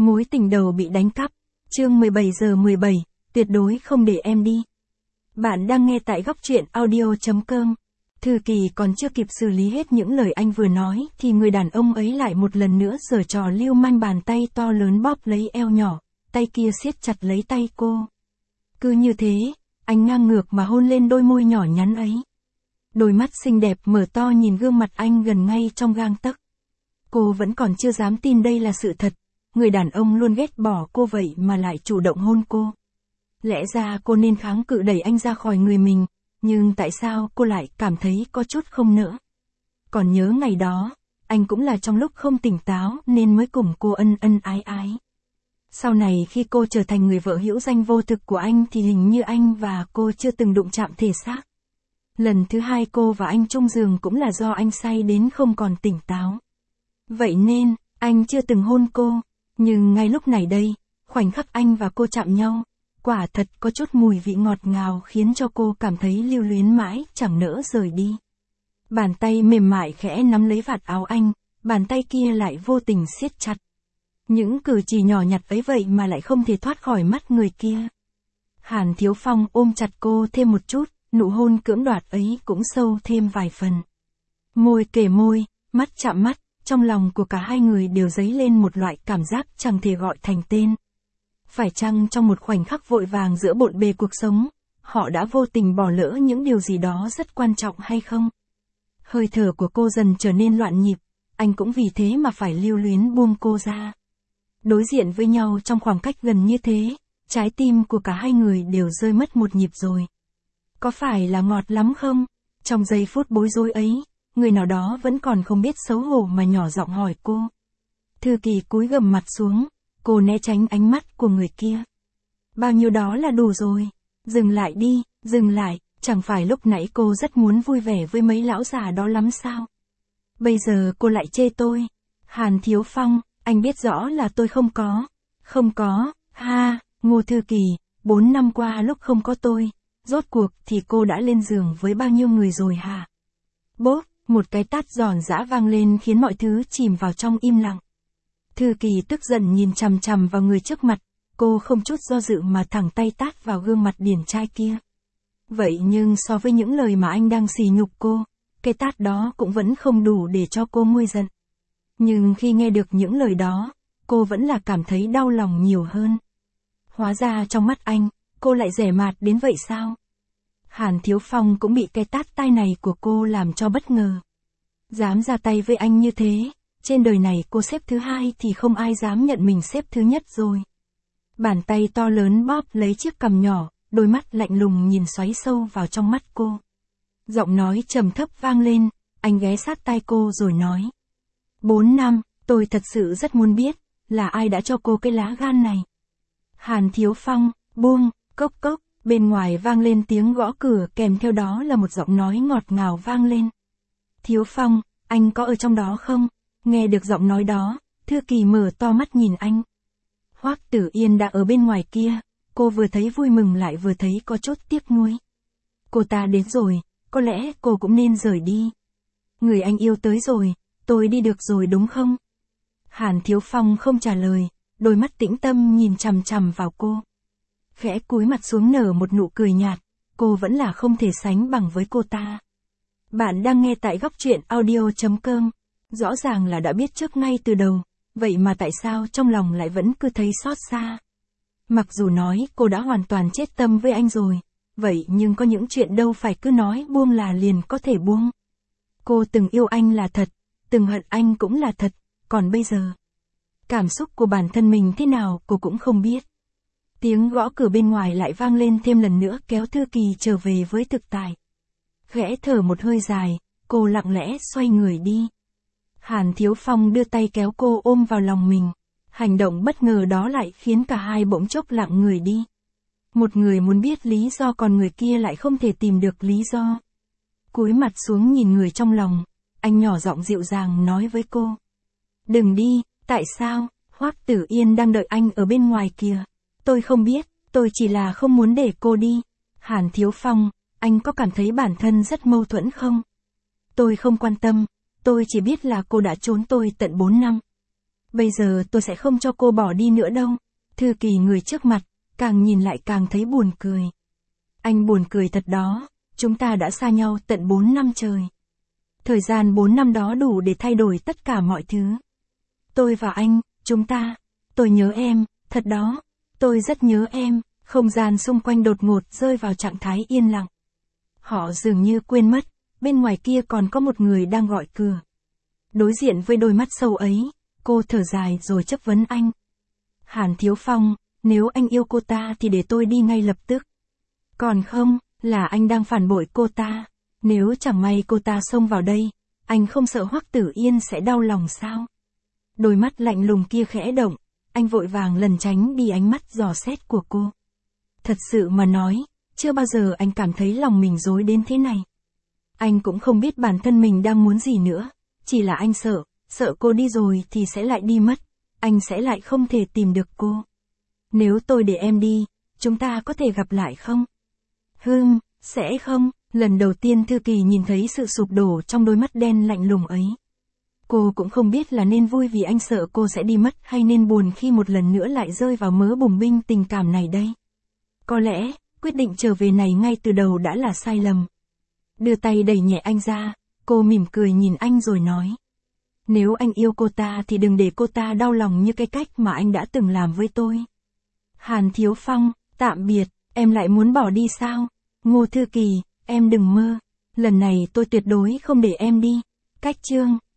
Mối tình đầu bị đánh cắp. Chương 17:17, tuyệt đối không để em đi. Bạn đang nghe tại góc truyện audio.com. Thư Kỳ còn chưa kịp xử lý hết những lời anh vừa nói thì người đàn ông ấy lại một lần nữa giở trò lưu manh, bàn tay to lớn bóp lấy eo nhỏ, tay kia siết chặt lấy tay cô. Cứ như thế, anh ngang ngược mà hôn lên đôi môi nhỏ nhắn ấy. Đôi mắt xinh đẹp mở to nhìn gương mặt anh gần ngay trong gang tấc. Cô vẫn còn chưa dám tin đây là sự thật, người đàn ông luôn ghét bỏ cô vậy mà lại chủ động hôn cô. Lẽ ra cô nên kháng cự đẩy anh ra khỏi người mình, nhưng tại sao cô lại cảm thấy có chút không nỡ. Còn nhớ ngày đó, anh cũng là trong lúc không tỉnh táo nên mới cùng cô ân ân ái ái. Sau này khi cô trở thành người vợ hữu danh vô thực của anh thì hình như anh và cô chưa từng đụng chạm thể xác. Lần thứ hai cô và anh chung giường cũng là do anh say đến không còn tỉnh táo. Vậy nên, anh chưa từng hôn cô, nhưng ngay lúc này đây, khoảnh khắc anh và cô chạm nhau, quả thật có chút mùi vị ngọt ngào khiến cho cô cảm thấy lưu luyến mãi, chẳng nỡ rời đi. Bàn tay mềm mại khẽ nắm lấy vạt áo anh, bàn tay kia lại vô tình siết chặt. Những cử chỉ nhỏ nhặt ấy vậy mà lại không thể thoát khỏi mắt người kia. Hàn Thiếu Phong ôm chặt cô thêm một chút, nụ hôn cưỡng đoạt ấy cũng sâu thêm vài phần. Môi kề môi, mắt chạm mắt, trong lòng của cả hai người đều dấy lên một loại cảm giác chẳng thể gọi thành tên. Phải chăng trong một khoảnh khắc vội vàng giữa bộn bề cuộc sống, họ đã vô tình bỏ lỡ những điều gì đó rất quan trọng hay không? Hơi thở của cô dần trở nên loạn nhịp, anh cũng vì thế mà phải lưu luyến buông cô ra. Đối diện với nhau trong khoảng cách gần như thế, trái tim của cả hai người đều rơi mất một nhịp rồi. Có phải là ngọt lắm không? Trong giây phút bối rối ấy, người nào đó vẫn còn không biết xấu hổ mà nhỏ giọng hỏi cô. Thư Kỳ cúi gằm mặt xuống, cô né tránh ánh mắt của người kia. Bao nhiêu đó là đủ rồi, dừng lại đi, dừng lại, chẳng phải lúc nãy cô rất muốn vui vẻ với mấy lão già đó lắm sao? Bây giờ cô lại chê tôi. Hàn Thiếu Phong, anh biết rõ là tôi không có, ha, Ngô Thư Kỳ, 4 năm qua lúc không có tôi, rốt cuộc thì cô đã lên giường với bao nhiêu người rồi hả? Bốp, một cái tát giòn giã vang lên khiến mọi thứ chìm vào trong im lặng. Thư Kỳ tức giận nhìn chằm chằm vào người trước mặt, cô không chút do dự mà thẳng tay tát vào gương mặt điển trai kia. Vậy nhưng so với những lời mà anh đang sỉ nhục cô, cái tát đó cũng vẫn không đủ để cho cô nguôi giận. Nhưng khi nghe được những lời đó, cô vẫn là cảm thấy đau lòng nhiều hơn. Hóa ra trong mắt anh, cô lại dè mạt đến vậy sao? Hàn Thiếu Phong cũng bị cái tát tai này của cô làm cho bất ngờ. Dám ra tay với anh như thế, trên đời này cô xếp thứ hai thì không ai dám nhận mình xếp thứ nhất rồi. Bàn tay to lớn bóp lấy chiếc cằm nhỏ, đôi mắt lạnh lùng nhìn xoáy sâu vào trong mắt cô. Giọng nói trầm thấp vang lên, anh ghé sát tai cô rồi nói. 4 năm, tôi thật sự rất muốn biết, là ai đã cho cô cái lá gan này. Hàn Thiếu Phong, buông, cốc cốc, bên ngoài vang lên tiếng gõ cửa kèm theo đó là một giọng nói ngọt ngào vang lên. Thiếu Phong, anh có ở trong đó không? Nghe được giọng nói đó, Thư Kỳ mở to mắt nhìn anh. Hoắc Tử Yên đã ở bên ngoài kia, cô vừa thấy vui mừng lại vừa thấy có chút tiếc nuối. Cô ta đến rồi, có lẽ cô cũng nên rời đi. Người anh yêu tới rồi, tôi đi được rồi đúng không? Hàn Thiếu Phong không trả lời, đôi mắt tĩnh tâm nhìn chằm chằm vào cô. Khẽ cúi mặt xuống nở một nụ cười nhạt, cô vẫn là không thể sánh bằng với cô ta. Bạn đang nghe tại góc truyện audio.com. Rõ ràng là đã biết trước ngay từ đầu, vậy mà tại sao trong lòng lại vẫn cứ thấy xót xa. Mặc dù nói cô đã hoàn toàn chết tâm với anh rồi, vậy nhưng có những chuyện đâu phải cứ nói buông là liền có thể buông. Cô từng yêu anh là thật, từng hận anh cũng là thật, còn bây giờ, cảm xúc của bản thân mình thế nào cô cũng không biết. Tiếng gõ cửa bên ngoài lại vang lên thêm lần nữa kéo Thư Kỳ trở về với thực tại. Khẽ thở một hơi dài, cô lặng lẽ xoay người đi. Hàn Thiếu Phong đưa tay kéo cô ôm vào lòng mình. Hành động bất ngờ đó lại khiến cả hai bỗng chốc lặng người đi. Một người muốn biết lý do còn người kia lại không thể tìm được lý do. Cúi mặt xuống nhìn người trong lòng, anh nhỏ giọng dịu dàng nói với cô. Đừng đi, tại sao? Hoắc Tử Yên đang đợi anh ở bên ngoài kìa. Tôi không biết, tôi chỉ là không muốn để cô đi. Hàn Thiếu Phong, anh có cảm thấy bản thân rất mâu thuẫn không? Tôi không quan tâm, tôi chỉ biết là cô đã trốn tôi tận 4 năm. Bây giờ tôi sẽ không cho cô bỏ đi nữa đâu. Thư Kỳ người trước mặt, càng nhìn lại càng thấy buồn cười. Anh buồn cười thật đó, chúng ta đã xa nhau tận 4 năm trời. Thời gian 4 năm đó đủ để thay đổi tất cả mọi thứ. Tôi và anh, chúng ta, tôi nhớ em, thật đó, tôi rất nhớ em. Không gian xung quanh đột ngột rơi vào trạng thái yên lặng. Họ dường như quên mất, bên ngoài kia còn có một người đang gọi cửa. Đối diện với đôi mắt sâu ấy, cô thở dài rồi chất vấn anh. Hàn Thiếu Phong, nếu anh yêu cô ta thì để tôi đi ngay lập tức. Còn không, là anh đang phản bội cô ta. Nếu chẳng may cô ta xông vào đây, anh không sợ Hoắc Tử Yên sẽ đau lòng sao? Đôi mắt lạnh lùng kia khẽ động, anh vội vàng lẩn tránh đi ánh mắt dò xét của cô. Thật sự mà nói, chưa bao giờ anh cảm thấy lòng mình rối đến thế này. Anh cũng không biết bản thân mình đang muốn gì nữa, chỉ là anh sợ cô đi rồi thì sẽ lại đi mất, anh sẽ lại không thể tìm được cô. Nếu tôi để em đi, chúng ta có thể gặp lại không? Sẽ không. Lần đầu tiên Thư Kỳ nhìn thấy sự sụp đổ trong đôi mắt đen lạnh lùng ấy. Cô cũng không biết là nên vui vì anh sợ cô sẽ đi mất hay nên buồn khi một lần nữa lại rơi vào mớ bùng binh tình cảm này đây. Có lẽ, quyết định trở về này ngay từ đầu đã là sai lầm. Đưa tay đẩy nhẹ anh ra, cô mỉm cười nhìn anh rồi nói. Nếu anh yêu cô ta thì đừng để cô ta đau lòng như cái cách mà anh đã từng làm với tôi. Hàn Thiếu Phong, tạm biệt, em lại muốn bỏ đi sao? Ngô Thư Kỳ, em đừng mơ. Lần này tôi tuyệt đối không để em đi. Cách chương